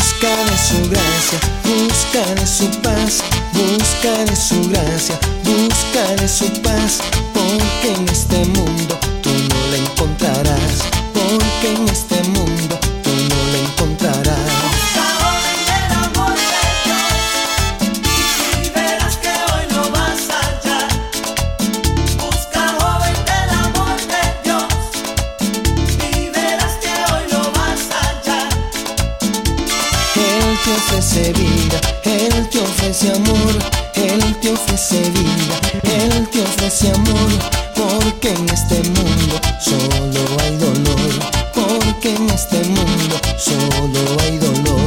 Busca de su gracia, busca de su paz, busca de su gracia, busca de su paz, porque en este mundo tú no la encontrarás, porque en este mundo tú no la encontrarás. Busca, joven, el amor de Dios y verás que hoy lo vas a hallar. Busca, joven, el amor de Dios y verás que hoy lo vas a hallar. Él te ofrece vida, Él te ofrece amor, Él te ofrece vida, Él te ofrece amor, porque en este mundo solo hay dolor, porque en este mundo solo hay dolor.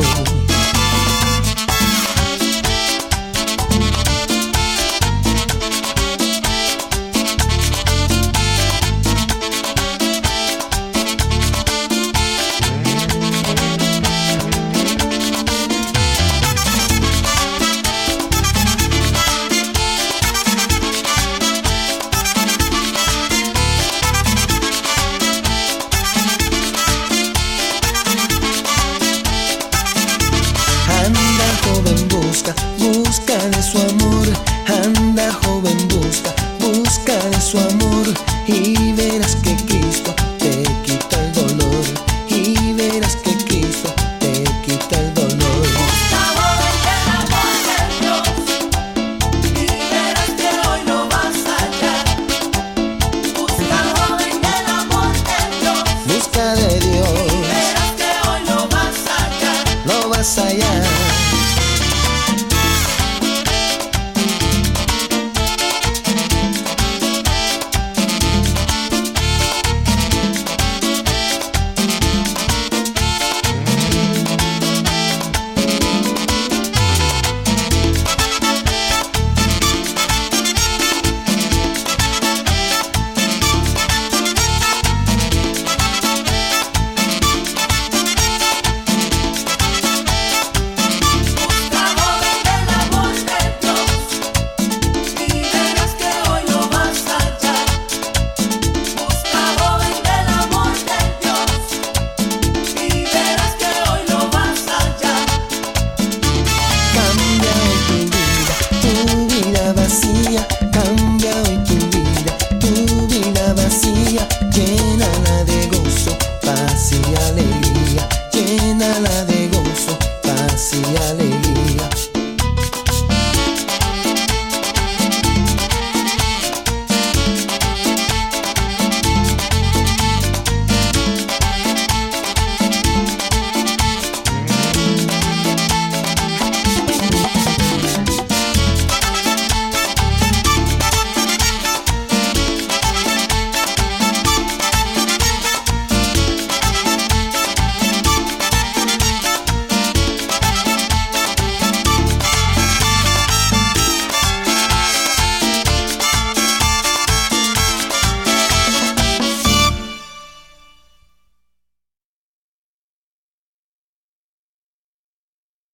Anda joven, busca, busca de su amor. Anda joven, busca, busca de su amor. Y verás que Cristo te quita el dolor. Y verás que Cristo te quita el dolor. Busca, joven, el amor de Dios y verás que hoy lo vas a hallar. Busca, joven, el amor de Dios Busca de y Dios, verás que hoy lo vas a hallar. lo vas a hallar.